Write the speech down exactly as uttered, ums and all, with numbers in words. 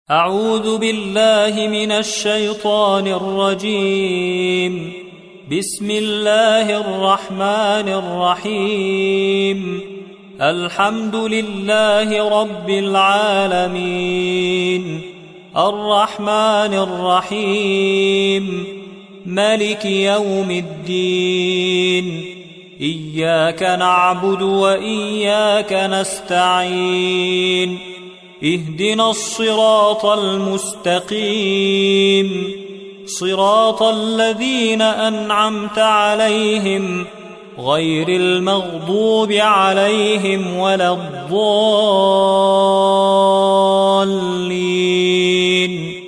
أعوذ بالله من الشيطان الرجيم. بسم الله الرحمن الرحيم. الحمد لله رب العالمين، الرحمن الرحيم، مالك يوم الدين. إياك نعبد وإياك نستعين. اهدنا الصراط المستقيم، صراط الذين أنعمت عليهم غير المغضوب عليهم ولا الضالين.